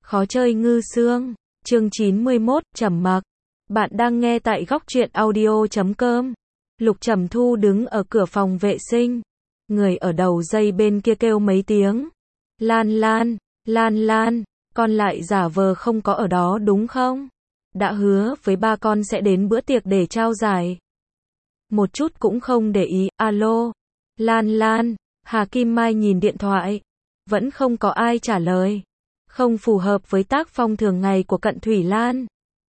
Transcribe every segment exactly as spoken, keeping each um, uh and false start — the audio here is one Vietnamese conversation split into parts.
Khó chơi ngư xương. Chương chín mươi mốt, trầm mặc. Bạn đang nghe tại góc truyện audio chấm com. Lục Trầm Thu đứng ở cửa phòng vệ sinh. Người ở đầu dây bên kia kêu mấy tiếng. Lan Lan, Lan Lan, con lại giả vờ không có ở đó đúng không? Đã hứa với ba con sẽ đến bữa tiệc để trao giải. Một chút cũng không để ý, alo. Lan Lan, Hà Kim Mai nhìn điện thoại. Vẫn không có ai trả lời. Không phù hợp với tác phong thường ngày của Cận Thủy Lan.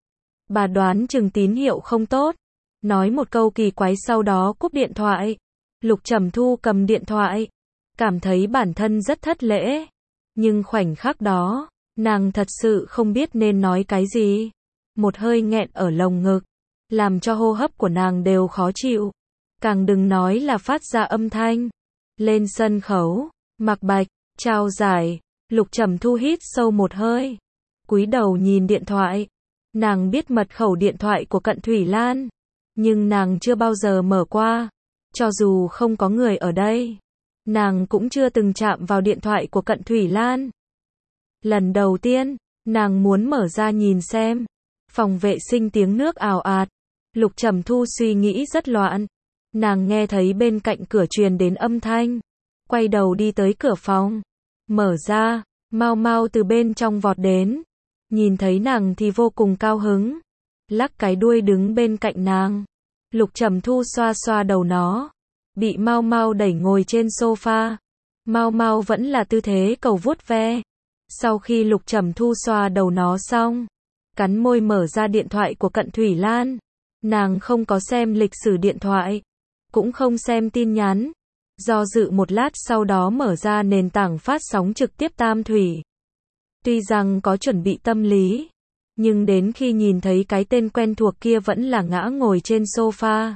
Bà đoán chừng tín hiệu không tốt. Nói một câu kỳ quái sau đó cúp điện thoại. Lục Trầm Thu cầm điện thoại. Cảm thấy bản thân rất thất lễ. Nhưng khoảnh khắc đó, nàng thật sự không biết nên nói cái gì. Một hơi nghẹn ở lồng ngực. Làm cho hô hấp của nàng đều khó chịu. Càng đừng nói là phát ra âm thanh. Lên sân khấu, mặc bạch, trao giải. Lục Trầm Thu hít sâu một hơi. Cúi đầu nhìn điện thoại. Nàng biết mật khẩu điện thoại của Cận Thủy Lan. Nhưng nàng chưa bao giờ mở qua. Cho dù không có người ở đây. Nàng cũng chưa từng chạm vào điện thoại của Cận Thủy Lan. Lần đầu tiên, nàng muốn mở ra nhìn xem. Phòng vệ sinh tiếng nước ào ạt. Lục Trầm Thu suy nghĩ rất loạn. Nàng nghe thấy bên cạnh cửa truyền đến âm thanh. Quay đầu đi tới cửa phòng. Mở ra, Mau Mau từ bên trong vọt đến. Nhìn thấy nàng thì vô cùng cao hứng. Lắc cái đuôi đứng bên cạnh nàng. Lục Trầm Thu xoa xoa đầu nó. Bị Mau Mau đẩy ngồi trên sofa. Mau Mau vẫn là tư thế cầu vuốt ve. Sau khi Lục Trầm Thu xoa đầu nó xong, cắn môi mở ra điện thoại của Cận Thủy Lan. Nàng không có xem lịch sử điện thoại. Cũng không xem tin nhắn. Do dự một lát sau đó mở ra nền tảng phát sóng trực tiếp Tam Thủy. Tuy rằng có chuẩn bị tâm lý, nhưng đến khi nhìn thấy cái tên quen thuộc kia vẫn là ngã ngồi trên sofa.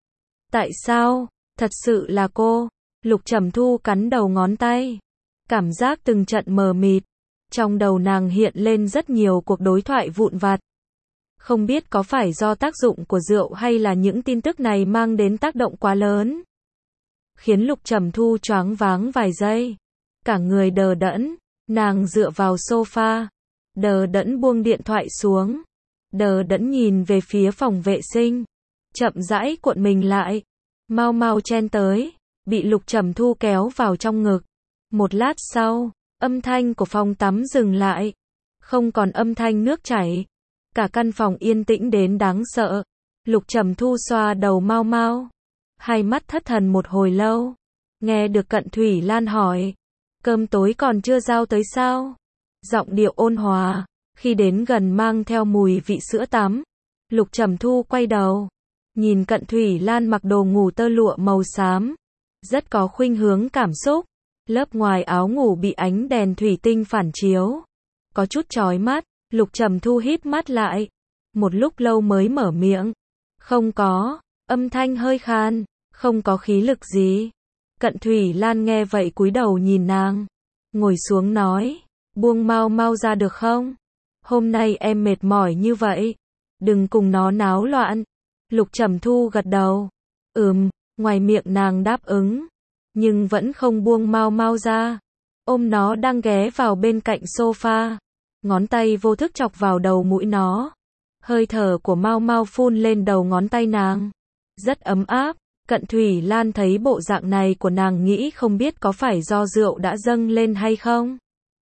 Tại sao? Thật sự là cô. Lục Trầm Thu cắn đầu ngón tay. Cảm giác từng trận mờ mịt. Trong đầu nàng hiện lên rất nhiều cuộc đối thoại vụn vặt. Không biết có phải do tác dụng của rượu hay là những tin tức này mang đến tác động quá lớn. Khiến Lục Trầm Thu choáng váng vài giây. Cả người đờ đẫn. Nàng dựa vào sofa. Đờ đẫn buông điện thoại xuống. Đờ đẫn nhìn về phía phòng vệ sinh. Chậm rãi cuộn mình lại. Mau Mau chen tới. Bị Lục Trầm Thu kéo vào trong ngực. Một lát sau, âm thanh của phòng tắm dừng lại. Không còn âm thanh nước chảy. Cả căn phòng yên tĩnh đến đáng sợ. Lục Trầm Thu xoa đầu Mau Mau. Hai mắt thất thần một hồi lâu. Nghe được Cận Thủy Lan hỏi. Cơm tối còn chưa giao tới sao? Giọng điệu ôn hòa. Khi đến gần mang theo mùi vị sữa tắm. Lục Trầm Thu quay đầu. Nhìn Cận Thủy Lan mặc đồ ngủ tơ lụa màu xám. Rất có khuynh hướng cảm xúc. Lớp ngoài áo ngủ bị ánh đèn thủy tinh phản chiếu. Có chút chói mắt. Lục Trầm Thu híp mắt lại. Một lúc lâu mới mở miệng. Không có. Âm thanh hơi khan. Không có khí lực gì. Cận Thủy Lan nghe vậy cúi đầu nhìn nàng. Ngồi xuống nói. Buông Mau Mau ra được không? Hôm nay em mệt mỏi như vậy. Đừng cùng nó náo loạn. Lục Trầm Thu gật đầu. Ừm, ngoài miệng nàng đáp ứng. Nhưng vẫn không buông Mau Mau ra. Ôm nó đang ghé vào bên cạnh sofa. Ngón tay vô thức chọc vào đầu mũi nó. Hơi thở của Mau Mau phun lên đầu ngón tay nàng. Rất ấm áp. Cận Thủy Lan thấy bộ dạng này của nàng nghĩ không biết có phải do rượu đã dâng lên hay không.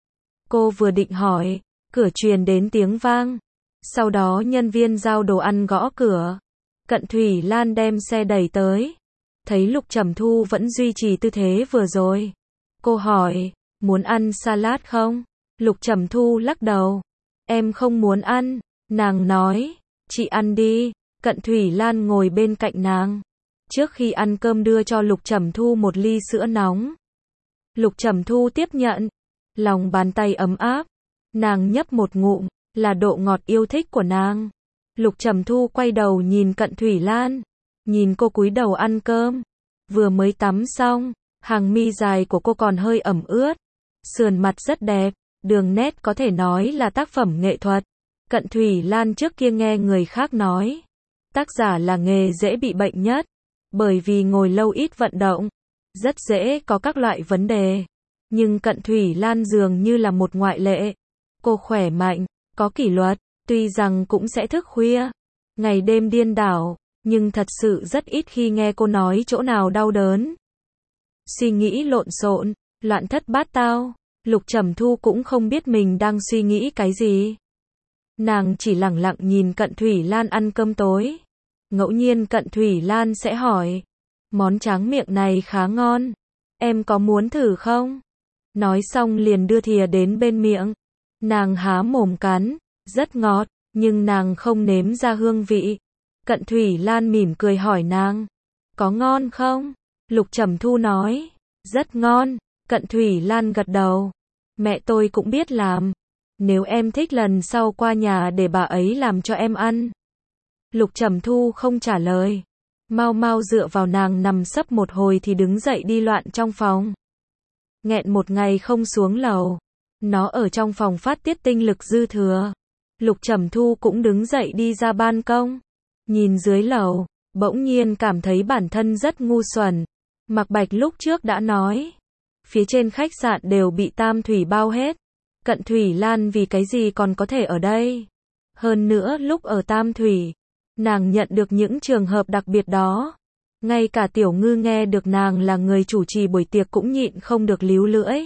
Cô vừa định hỏi, cửa truyền đến tiếng vang. Sau đó nhân viên giao đồ ăn gõ cửa. Cận Thủy Lan đem xe đẩy tới. Thấy Lục Trầm Thu vẫn duy trì tư thế vừa rồi. Cô hỏi, muốn ăn salad không? Lục Trầm Thu lắc đầu. Em không muốn ăn. Nàng nói, chị ăn đi. Cận Thủy Lan ngồi bên cạnh nàng. Trước khi ăn cơm đưa cho Lục Trầm Thu một ly sữa nóng. Lục Trầm Thu tiếp nhận. Lòng bàn tay ấm áp. Nàng nhấp một ngụm. Là độ ngọt yêu thích của nàng. Lục Trầm Thu quay đầu nhìn Cận Thủy Lan. Nhìn cô cúi đầu ăn cơm. Vừa mới tắm xong. Hàng mi dài của cô còn hơi ẩm ướt. Sườn mặt rất đẹp. Đường nét có thể nói là tác phẩm nghệ thuật. Cận Thủy Lan trước kia nghe người khác nói. Tác giả là nghề dễ bị bệnh nhất. Bởi vì ngồi lâu ít vận động. Rất dễ có các loại vấn đề. Nhưng Cận Thủy Lan dường như là một ngoại lệ. Cô khỏe mạnh, có kỷ luật, tuy rằng cũng sẽ thức khuya, ngày đêm điên đảo, nhưng thật sự rất ít khi nghe cô nói chỗ nào đau đớn. Suy nghĩ lộn xộn, loạn thất bát tao, Lục Trầm Thu cũng không biết mình đang suy nghĩ cái gì. Nàng chỉ lẳng lặng nhìn Cận Thủy Lan ăn cơm tối. Ngẫu nhiên Cận Thủy Lan sẽ hỏi, món tráng miệng này khá ngon, em có muốn thử không? Nói xong liền đưa thìa đến bên miệng. Nàng há mồm cắn, rất ngọt, nhưng nàng không nếm ra hương vị. Cận Thủy Lan mỉm cười hỏi nàng, có ngon không? Lục Trầm Thu nói, rất ngon. Cận Thủy Lan gật đầu, mẹ tôi cũng biết làm, nếu em thích lần sau qua nhà để bà ấy làm cho em ăn. Lục Trầm Thu không trả lời. Mau mau dựa vào nàng nằm sấp một hồi thì đứng dậy đi loạn trong phòng. Nghẹn một ngày không xuống lầu, nó ở trong phòng phát tiết tinh lực dư thừa. Lục Trầm Thu cũng đứng dậy đi ra ban công, nhìn dưới lầu, bỗng nhiên cảm thấy bản thân rất ngu xuẩn. Mạc Bạch lúc trước đã nói, phía trên khách sạn đều bị Tam Thủy bao hết. Cận Thủy Lan vì cái gì còn có thể ở đây? Hơn nữa lúc ở Tam Thủy, nàng nhận được những trường hợp đặc biệt đó. Ngay cả Tiểu Ngư nghe được nàng là người chủ trì buổi tiệc cũng nhịn không được líu lưỡi.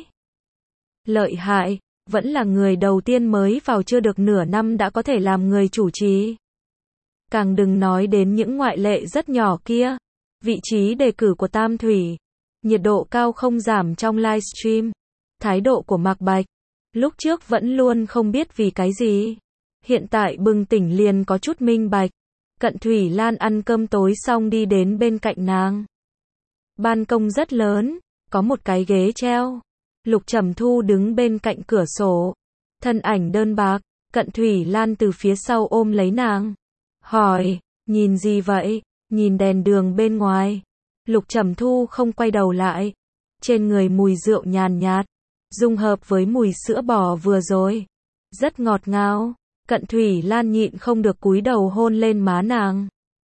Lợi hại, vẫn là người đầu tiên mới vào chưa được nửa năm đã có thể làm người chủ trì. Càng đừng nói đến những ngoại lệ rất nhỏ kia. Vị trí đề cử của Tam Thủy, nhiệt độ cao không giảm trong livestream. Thái độ của Mạc Bạch, lúc trước vẫn luôn không biết vì cái gì. Hiện tại bừng tỉnh liền có chút minh bạch. Cận Thủy Lan ăn cơm tối xong đi đến bên cạnh nàng. Ban công rất lớn, có một cái ghế treo. Lục Trầm Thu đứng bên cạnh cửa sổ. Thân ảnh đơn bạc, Cận Thủy Lan từ phía sau ôm lấy nàng. Hỏi, nhìn gì vậy? Nhìn đèn đường bên ngoài. Lục Trầm Thu không quay đầu lại. Trên người mùi rượu nhàn nhạt, dung hợp với mùi sữa bò vừa rồi. Rất ngọt ngào. Cận Thủy Lan nhịn không được cúi đầu hôn lên má nàng.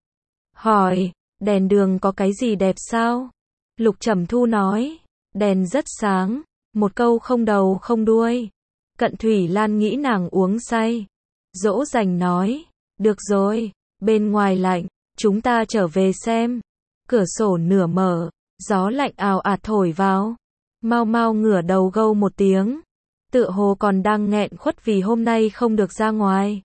Hỏi, đèn đường có cái gì đẹp sao? Lục Trầm Thu nói, đèn rất sáng, một câu không đầu không đuôi. Cận Thủy Lan nghĩ nàng uống say. Dỗ dành nói, được rồi, bên ngoài lạnh, chúng ta trở về xem. Cửa sổ nửa mở, gió lạnh ào ạt thổi vào. Mau mau ngửa đầu gâu một tiếng. Tựa hồ còn đang nghẹn khuất vì hôm nay không được ra ngoài.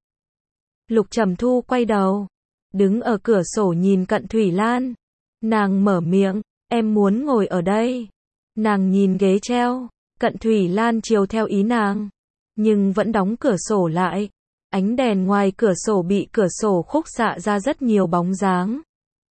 Lục Trầm Thu quay đầu, đứng ở cửa sổ nhìn Cận Thủy Lan. Nàng mở miệng, em muốn ngồi ở đây. Nàng nhìn ghế treo, Cận Thủy Lan chiều theo ý nàng, nhưng vẫn đóng cửa sổ lại. Ánh đèn ngoài cửa sổ bị cửa sổ khúc xạ ra rất nhiều bóng dáng.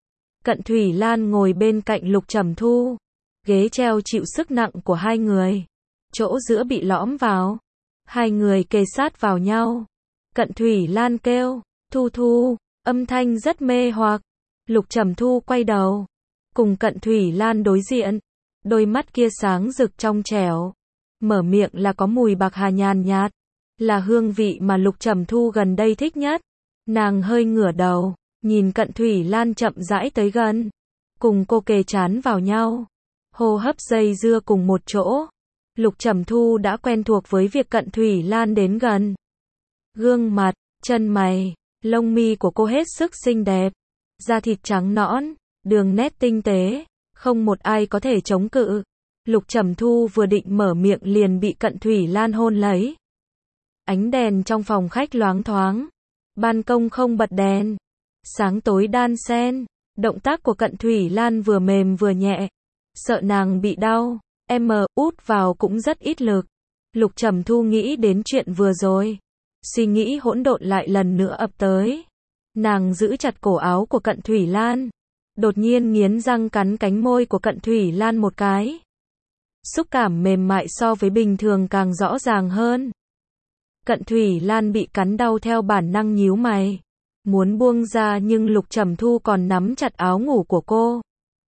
Cận Thủy Lan ngồi bên cạnh Lục Trầm Thu. Ghế treo chịu sức nặng của hai người. Chỗ giữa bị lõm vào. Hai người kề sát vào nhau. Cận Thủy Lan kêu, Thu Thu, âm thanh rất mê hoặc. Lục Trầm Thu quay đầu, cùng Cận Thủy Lan đối diện. Đôi mắt kia sáng rực trong trẻo. Mở miệng là có mùi bạc hà nhàn nhạt. Là hương vị mà Lục Trầm Thu gần đây thích nhất. Nàng hơi ngửa đầu, nhìn Cận Thủy Lan chậm rãi tới gần. Cùng cô kề trán vào nhau. Hô hấp dây dưa cùng một chỗ. Lục Trầm Thu đã quen thuộc với việc Cận Thủy Lan đến gần. Gương mặt, chân mày, lông mi của cô hết sức xinh đẹp. Da thịt trắng nõn, đường nét tinh tế, không một ai có thể chống cự. Lục Trầm Thu vừa định mở miệng liền bị Cận Thủy Lan hôn lấy. Ánh đèn trong phòng khách loáng thoáng. Ban công không bật đèn. Sáng tối đan xen. Động tác của Cận Thủy Lan vừa mềm vừa nhẹ. Sợ nàng bị đau. Em út vào cũng rất ít lực. Lục Trầm Thu nghĩ đến chuyện vừa rồi. Suy nghĩ hỗn độn lại lần nữa ập tới. Nàng giữ chặt cổ áo của Cận Thủy Lan. Đột nhiên nghiến răng cắn cánh môi của Cận Thủy Lan một cái. Xúc cảm mềm mại so với bình thường càng rõ ràng hơn. Cận Thủy Lan bị cắn đau theo bản năng nhíu mày. Muốn buông ra nhưng Lục Trầm Thu còn nắm chặt áo ngủ của cô.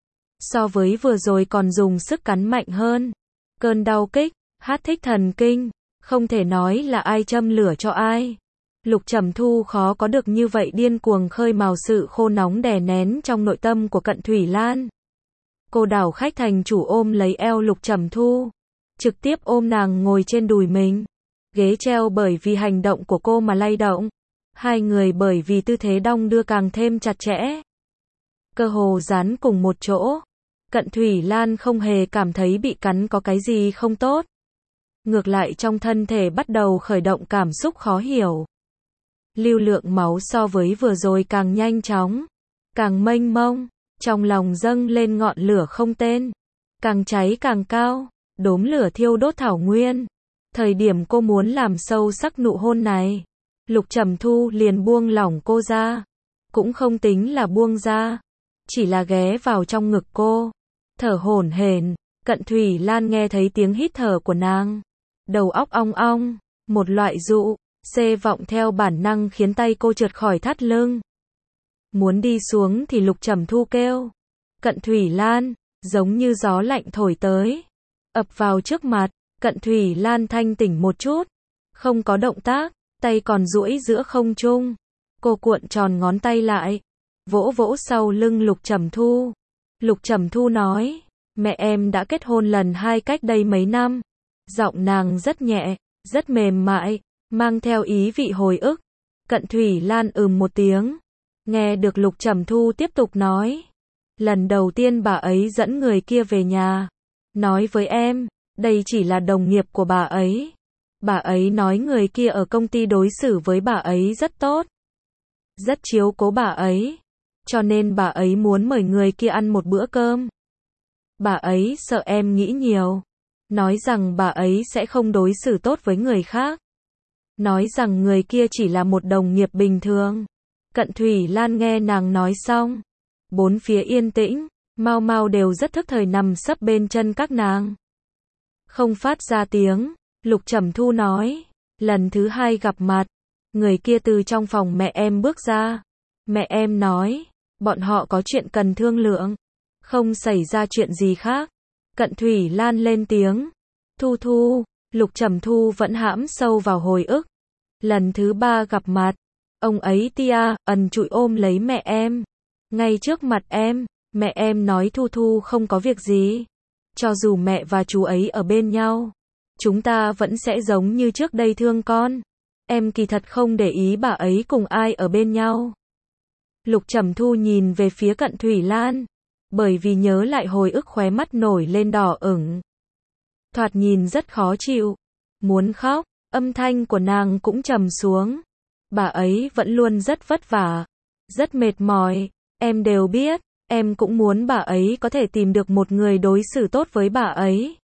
So với vừa rồi còn dùng sức cắn mạnh hơn. Cơn đau kích, hát thích thần kinh. Không thể nói là ai châm lửa cho ai. Lục Trầm Thu khó có được như vậy điên cuồng khơi mào sự khô nóng đè nén trong nội tâm của Cận Thủy Lan. Cô đảo khách thành chủ ôm lấy eo Lục Trầm Thu. Trực tiếp ôm nàng ngồi trên đùi mình. ghế treo bởi vì hành động của cô mà lay động. Hai người bởi vì tư thế đong đưa càng thêm chặt chẽ. Cơ hồ dán cùng một chỗ. Cận Thủy Lan không hề cảm thấy bị cắn có cái gì không tốt. Ngược lại trong thân thể bắt đầu khởi động cảm xúc khó hiểu. Lưu lượng máu so với vừa rồi càng nhanh chóng, càng mênh mông, trong lòng dâng lên ngọn lửa không tên, càng cháy càng cao, đốm lửa thiêu đốt thảo nguyên. Thời điểm cô muốn làm sâu sắc nụ hôn này, Lục Trầm Thu liền buông lỏng cô ra, cũng không tính là buông ra, chỉ là ghé vào trong ngực cô, thở hổn hển. Cận Thủy Lan nghe thấy tiếng hít thở của nàng, đầu óc ong ong, một loại dụ xê vọng theo bản năng khiến tay cô trượt khỏi thắt lưng. Muốn đi xuống thì Lục Trầm Thu kêu. Cận Thủy Lan, giống như gió lạnh thổi tới, ập vào trước mặt. Cận Thủy Lan thanh tỉnh một chút, không có động tác, tay còn duỗi giữa không trung. Cô cuộn tròn ngón tay lại, vỗ vỗ sau lưng Lục Trầm Thu. Lục Trầm Thu nói, mẹ em đã kết hôn lần hai cách đây mấy năm. Giọng nàng rất nhẹ, rất mềm mại, mang theo ý vị hồi ức. Cận Thủy Lan ừm một tiếng, nghe được Lục Trầm Thu tiếp tục nói. Lần đầu tiên bà ấy dẫn người kia về nhà, nói với em, đây chỉ là đồng nghiệp của bà ấy. Bà ấy nói người kia ở công ty đối xử với bà ấy rất tốt, rất chiếu cố bà ấy, cho nên bà ấy muốn mời người kia ăn một bữa cơm. Bà ấy sợ em nghĩ nhiều, nói rằng bà ấy sẽ không đối xử tốt với người khác, nói rằng người kia chỉ là một đồng nghiệp bình thường. Cận Thủy Lan nghe nàng nói xong, bốn phía yên tĩnh, Mau Mau đều rất thức thời nằm sấp bên chân các nàng, không phát ra tiếng. Lục Trầm Thu nói, lần thứ hai gặp mặt, người kia từ trong phòng mẹ em bước ra. Mẹ em nói, bọn họ có chuyện cần thương lượng, không xảy ra chuyện gì khác. Cận Thủy Lan lên tiếng, Thu Thu. Lục Trầm Thu vẫn hãm sâu vào hồi ức. Lần thứ ba gặp mặt, ông ấy tia, ẩn trụi ôm lấy mẹ em, ngay trước mặt em. Mẹ em nói Thu Thu không có việc gì, cho dù mẹ và chú ấy ở bên nhau, chúng ta vẫn sẽ giống như trước đây thương con. Em kỳ thật không để ý bà ấy cùng ai ở bên nhau. Lục Trầm Thu nhìn về phía Cận Thủy Lan, bởi vì nhớ lại hồi ức khóe mắt nổi lên đỏ ửng, thoạt nhìn rất khó chịu, muốn khóc. Âm thanh của nàng cũng trầm xuống. Bà ấy vẫn luôn rất vất vả, rất mệt mỏi, em đều biết. Em cũng muốn bà ấy có thể tìm được một người đối xử tốt với bà ấy,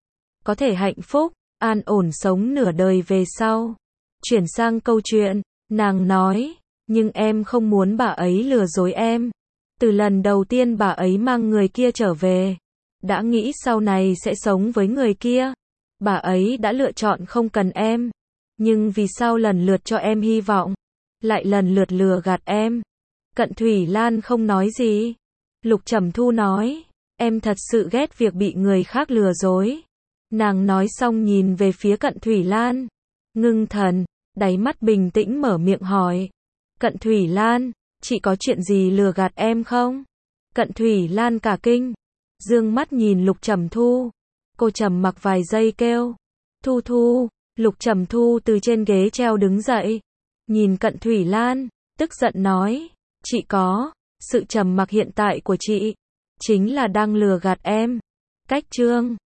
có thể hạnh phúc, an ổn sống nửa đời về sau. Chuyển sang câu chuyện, nàng nói, nhưng em không muốn bà ấy lừa dối em. Từ lần đầu tiên bà ấy mang người kia trở về, đã nghĩ sau này sẽ sống với người kia. Bà ấy đã lựa chọn không cần em, nhưng vì sao lần lượt cho em hy vọng, lại lần lượt lừa gạt em. Cận Thủy Lan không nói gì. Lục Trầm Thu nói, em thật sự ghét việc bị người khác lừa dối. Nàng nói xong nhìn về phía Cận Thủy Lan, ngưng thần, đáy mắt bình tĩnh mở miệng hỏi. Cận Thủy Lan, chị có chuyện gì lừa gạt em không? Cận Thủy Lan cả kinh, dương mắt nhìn Lục Trầm Thu. Cô trầm mặc vài giây kêu, Thu Thu. Lục Trầm Thu từ trên ghế treo đứng dậy, nhìn Cận Thủy Lan, tức giận nói, chị có, sự trầm mặc hiện tại của chị, chính là đang lừa gạt em. Cách chương